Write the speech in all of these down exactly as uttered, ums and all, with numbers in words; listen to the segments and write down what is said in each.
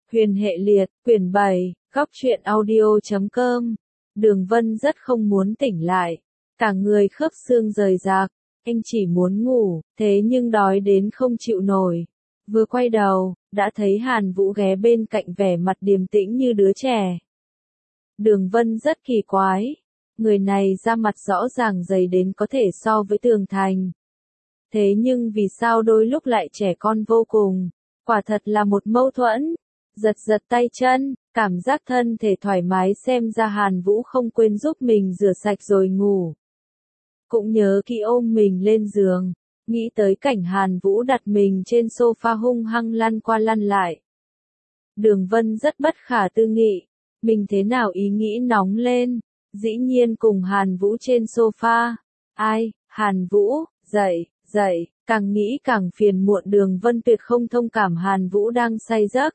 Huyền hệ liệt, quyển bảy, góc truyện audio chấm com. Đường Vân rất không muốn tỉnh lại. Cả người khớp xương rời rạc. Anh chỉ muốn ngủ, thế nhưng đói đến không chịu nổi. Vừa quay đầu, đã thấy Hàn Vũ ghé bên cạnh vẻ mặt điềm tĩnh như đứa trẻ. Đường Vân rất kỳ quái. Người này da mặt rõ ràng dày đến có thể so với tường thành. Thế nhưng vì sao đôi lúc lại trẻ con vô cùng? Quả thật là một mâu thuẫn. Giật giật tay chân, cảm giác thân thể thoải mái, xem ra Hàn Vũ không quên giúp mình rửa sạch rồi ngủ. Cũng nhớ kỹ ôm mình lên giường, nghĩ tới cảnh Hàn Vũ đặt mình trên sofa hung hăng lăn qua lăn lại. Đường Vân rất bất khả tư nghị, mình thế nào ý nghĩ nóng lên, dĩ nhiên cùng Hàn Vũ trên sofa. Ai, Hàn Vũ, dậy, dậy, càng nghĩ càng phiền muộn. Đường Vân tuyệt không thông cảm Hàn Vũ đang say giấc.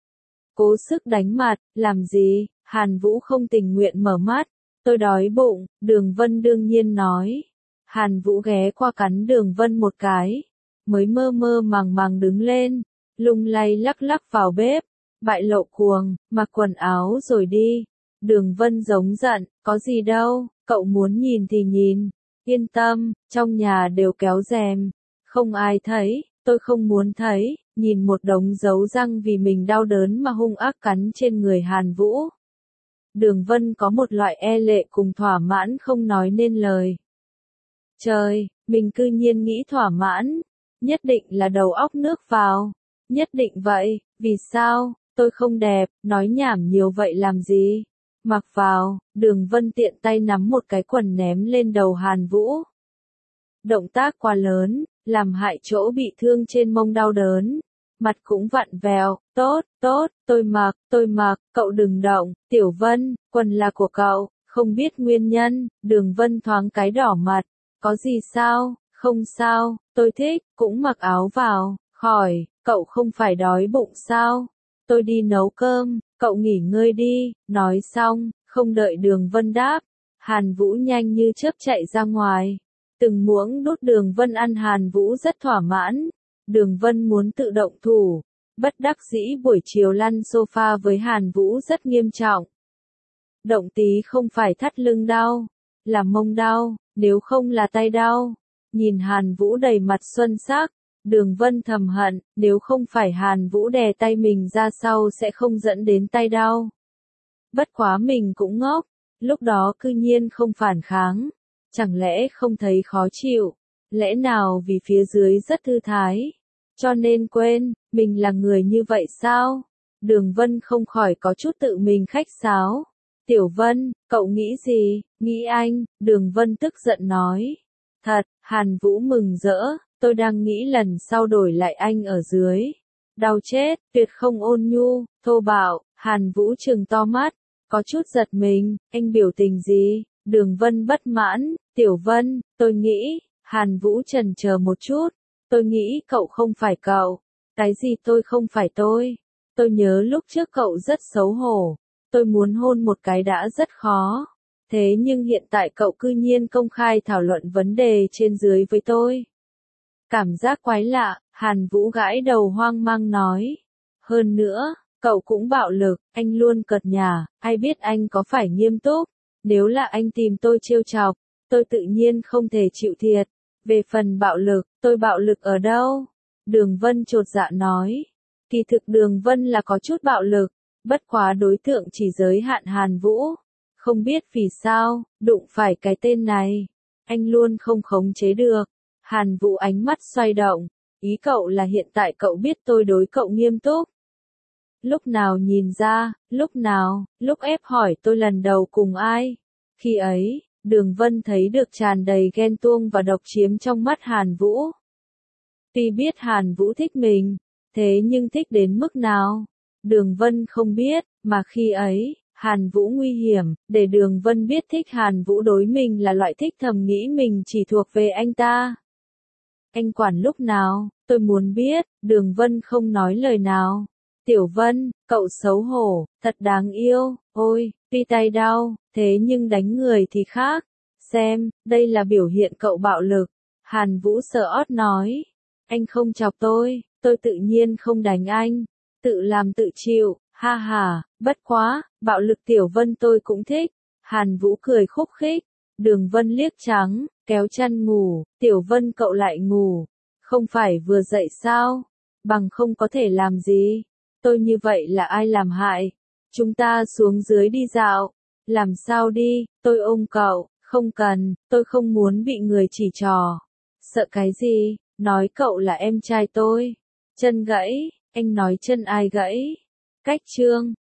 Cố sức đánh mặt, làm gì? Hàn Vũ không tình nguyện mở mắt. Tôi đói bụng, Đường Vân đương nhiên nói. Hàn Vũ ghé qua cắn Đường Vân một cái, mới mơ mơ màng màng đứng lên, lung lay lắc lắc vào bếp, bại lộ cuồng, mặc quần áo rồi đi. Đường Vân giống giận, có gì đâu, cậu muốn nhìn thì nhìn, yên tâm, trong nhà đều kéo rèm, không ai thấy, tôi không muốn thấy. Nhìn một đống dấu răng vì mình đau đớn mà hung ác cắn trên người Hàn Vũ. Đường Vân có một loại e lệ cùng thỏa mãn không nói nên lời. Trời, mình cư nhiên nghĩ thỏa mãn, nhất định là đầu óc nước vào, nhất định vậy, vì sao, tôi không đẹp, nói nhảm nhiều vậy làm gì, mặc vào. Đường Vân tiện tay nắm một cái quần ném lên đầu Hàn Vũ. Động tác quá lớn, làm hại chỗ bị thương trên mông đau đớn. Mặt cũng vặn vẹo, tốt, tốt, tôi mặc, tôi mặc, cậu đừng động. Tiểu Vân, quần là của cậu, không biết nguyên nhân. Đường Vân thoáng cái đỏ mặt, có gì sao, không sao, tôi thích, cũng mặc áo vào, khỏi, cậu không phải đói bụng sao, tôi đi nấu cơm, cậu nghỉ ngơi đi. Nói xong, không đợi Đường Vân đáp, Hàn Vũ nhanh như chớp chạy ra ngoài. Từng muỗng đút Đường Vân ăn, Hàn Vũ rất thỏa mãn. Đường Vân muốn tự động thủ, bất đắc dĩ buổi chiều lăn sofa với Hàn Vũ rất nghiêm trọng. Động tí không phải thắt lưng đau, là mông đau, nếu không là tay đau. Nhìn Hàn Vũ đầy mặt xuân sắc, Đường Vân thầm hận, nếu không phải Hàn Vũ đè tay mình ra sau sẽ không dẫn đến tay đau. Bất quá mình cũng ngốc, lúc đó cư nhiên không phản kháng, chẳng lẽ không thấy khó chịu? Lẽ nào vì phía dưới rất thư thái, cho nên quên, mình là người như vậy sao? Đường Vân không khỏi có chút tự mình khách sáo. Tiểu Vân, cậu nghĩ gì? Nghĩ anh. Đường Vân tức giận nói. Thật, Hàn Vũ mừng rỡ, tôi đang nghĩ lần sau đổi lại anh ở dưới. Đau chết, tuyệt không ôn nhu, thô bạo. Hàn Vũ trừng to mắt, có chút giật mình, anh biểu tình gì? Đường Vân bất mãn. Tiểu Vân, tôi nghĩ. Hàn Vũ chần chờ một chút, tôi nghĩ cậu không phải cậu. Cái gì tôi không phải tôi? Tôi nhớ lúc trước cậu rất xấu hổ, tôi muốn hôn một cái đã rất khó. Thế nhưng hiện tại cậu cư nhiên công khai thảo luận vấn đề trên dưới với tôi. Cảm giác quái lạ, Hàn Vũ gãi đầu hoang mang nói. Hơn nữa, cậu cũng bạo lực, anh luôn cợt nhả, ai biết anh có phải nghiêm túc. Nếu là anh tìm tôi trêu chọc, tôi tự nhiên không thể chịu thiệt. Về phần bạo lực, tôi bạo lực ở đâu? Đường Vân chột dạ nói. Kỳ thực Đường Vân là có chút bạo lực, bất quá đối tượng chỉ giới hạn Hàn Vũ. Không biết vì sao, đụng phải cái tên này, anh luôn không khống chế được. Hàn Vũ ánh mắt xoay động, ý cậu là hiện tại cậu biết tôi đối cậu nghiêm túc. Lúc nào nhìn ra, lúc nào, lúc ép hỏi tôi lần đầu cùng ai? Khi ấy, Đường Vân thấy được tràn đầy ghen tuông và độc chiếm trong mắt Hàn Vũ. Tuy biết Hàn Vũ thích mình, thế nhưng thích đến mức nào? Đường Vân không biết, mà khi ấy, Hàn Vũ nguy hiểm, để Đường Vân biết thích Hàn Vũ đối mình là loại thích thầm nghĩ mình chỉ thuộc về anh ta. Anh quản lúc nào, tôi muốn biết. Đường Vân không nói lời nào. Tiểu Vân, cậu xấu hổ, thật đáng yêu, ôi, tuy tay đau, thế nhưng đánh người thì khác. Xem, đây là biểu hiện cậu bạo lực. Hàn Vũ sợ ót nói. Anh không chọc tôi, tôi tự nhiên không đánh anh. Tự làm tự chịu. Ha ha, bất quá, bạo lực Tiểu Vân tôi cũng thích. Hàn Vũ cười khúc khích. Đường Vân liếc trắng, kéo chăn ngủ. Tiểu Vân cậu lại ngủ. Không phải vừa dậy sao? Bằng không có thể làm gì. Tôi như vậy là ai làm hại? Chúng ta xuống dưới đi dạo. Làm sao đi, tôi ôm cậu. Không cần, tôi không muốn bị người chỉ trò. Sợ cái gì, nói cậu là em trai tôi. Chân gãy, anh nói chân ai gãy? Cách chương